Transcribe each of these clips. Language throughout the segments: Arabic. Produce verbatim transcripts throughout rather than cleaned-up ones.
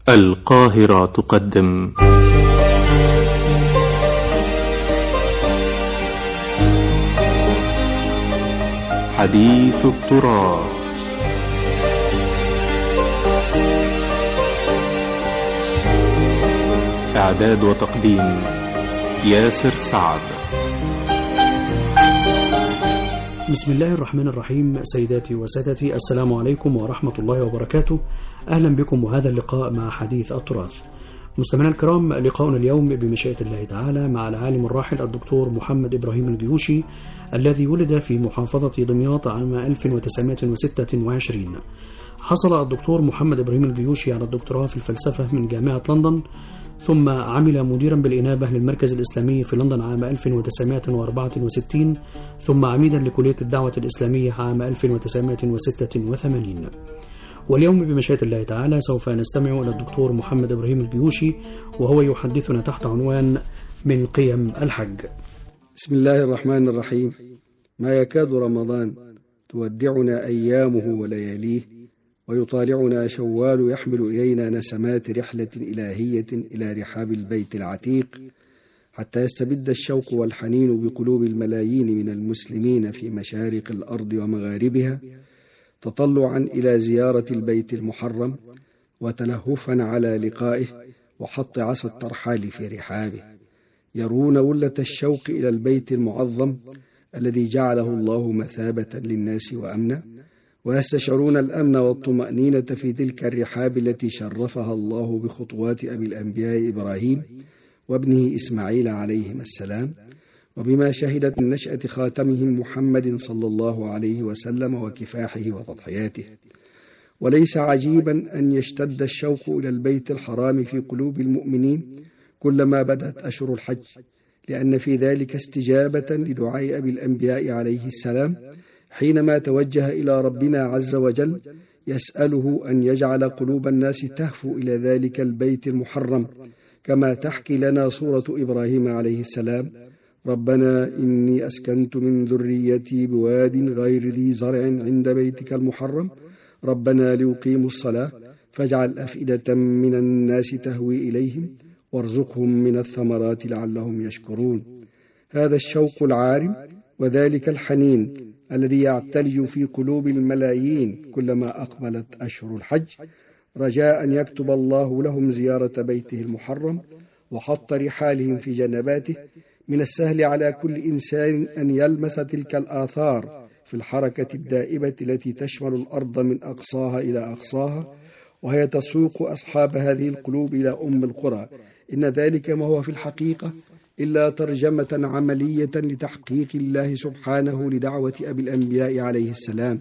القاهرة تقدم حديث التراث. إعداد وتقديم ياسر سعد. بسم الله الرحمن الرحيم. سيداتي وسادتي، السلام عليكم ورحمة الله وبركاته. أهلا بكم وهذا اللقاء مع حديث التراث. مستمعينا الكرام، لقاؤنا اليوم بمشيئة الله تعالى مع العالم الراحل الدكتور محمد إبراهيم الجيوشي، الذي ولد في محافظة دمياط عام ألف وتسعمائة وستة وعشرين. حصل الدكتور محمد إبراهيم الجيوشي على الدكتوراه في الفلسفة من جامعة لندن، ثم عمل مديرا بالإنابة للمركز الإسلامي في لندن عام ألف وتسعمائة وأربعة وستين، ثم عميدا لكلية الدعوة الإسلامية عام ألف وتسعمائة وستة وثمانين. واليوم بمشيئة الله تعالى سوف نستمع إلى الدكتور محمد إبراهيم الجيوشي وهو يحدثنا تحت عنوان من قيم الحج. بسم الله الرحمن الرحيم. ما يكاد رمضان تودعنا أيامه ولياليه، ويطالعنا شوال يحمل إلينا نسمات رحلة إلهية إلى رحاب البيت العتيق، حتى يستبد الشوق والحنين بقلوب الملايين من المسلمين في مشارق الأرض ومغاربها، تطلعا إلى زيارة البيت المحرم وتلهفا على لقائه وحط عصا الترحال في رحابه. يرون ولة الشوق إلى البيت المعظم الذي جعله الله مثابة للناس وأمنا، ويستشعرون الأمن والطمأنينة في تلك الرحاب التي شرفها الله بخطوات أبي الأنبياء إبراهيم وابنه إسماعيل عليهما السلام، وبما شهدت من نشأة خاتمهم محمد صلى الله عليه وسلم وكفاحه وتضحياته. وليس عجيبا أن يشتد الشوق إلى البيت الحرام في قلوب المؤمنين كلما بدأت أشهر الحج، لأن في ذلك استجابة لدعاء أبي الأنبياء عليه السلام حينما توجه إلى ربنا عز وجل يسأله أن يجعل قلوب الناس تهفو إلى ذلك البيت المحرم، كما تحكي لنا سورة إبراهيم عليه السلام: ربنا إني أسكنت من ذريتي بواد غير ذي زرع عند بيتك المحرم ربنا ليقيموا الصلاة فاجعل أفئدة من الناس تهوي إليهم وارزقهم من الثمرات لعلهم يشكرون. هذا الشوق العارم وذلك الحنين الذي يعتلج في قلوب الملايين كلما أقبلت أشهر الحج، رجاء أن يكتب الله لهم زيارة بيته المحرم وحط رحالهم في جنباته. من السهل على كل إنسان أن يلمس تلك الآثار في الحركة الدائبة التي تشمل الأرض من أقصاها إلى أقصاها، وهي تسوق أصحاب هذه القلوب إلى أم القرى. إن ذلك ما هو في الحقيقة إلا ترجمة عملية لتحقيق الله سبحانه لدعوة أبي الأنبياء عليه السلام.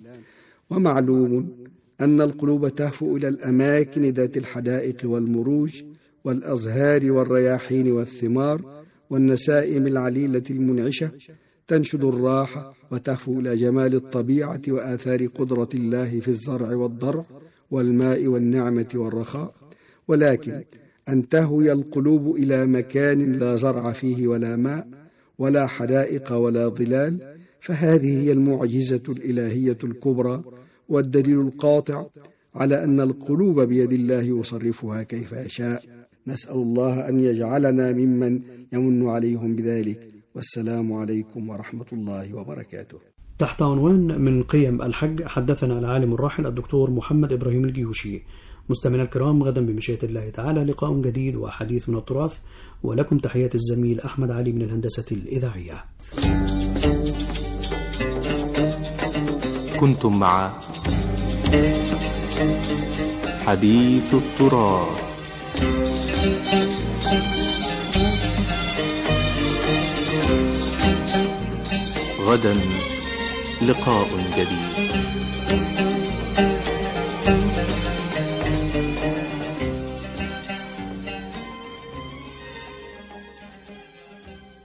ومعلوم أن القلوب تهفو إلى الأماكن ذات الحدائق والمروج والأزهار والرياحين والثمار والنسائم العليلة المنعشة، تنشد الراحة وتهفو إلى جمال الطبيعة وآثار قدرة الله في الزرع والضرع والماء والنعمة والرخاء. ولكن أن تهوي القلوب إلى مكان لا زرع فيه ولا ماء ولا حدائق ولا ظلال، فهذه هي المعجزة الإلهية الكبرى والدليل القاطع على أن القلوب بيد الله يصرفها كيف يشاء. نسأل الله أن يجعلنا ممن يمن عليهم بذلك، والسلام عليكم ورحمة الله وبركاته. تحت عنوان من قيم الحج حدثنا العالم الراحل الدكتور محمد إبراهيم الجيوشي. مستمعينا الكرام، غدا بمشيئة الله تعالى لقاء جديد وحديث من التراث، ولكم تحيات الزميل أحمد علي من الهندسة الإذاعية. كنتم مع حديث التراث. غدا لقاء جديد.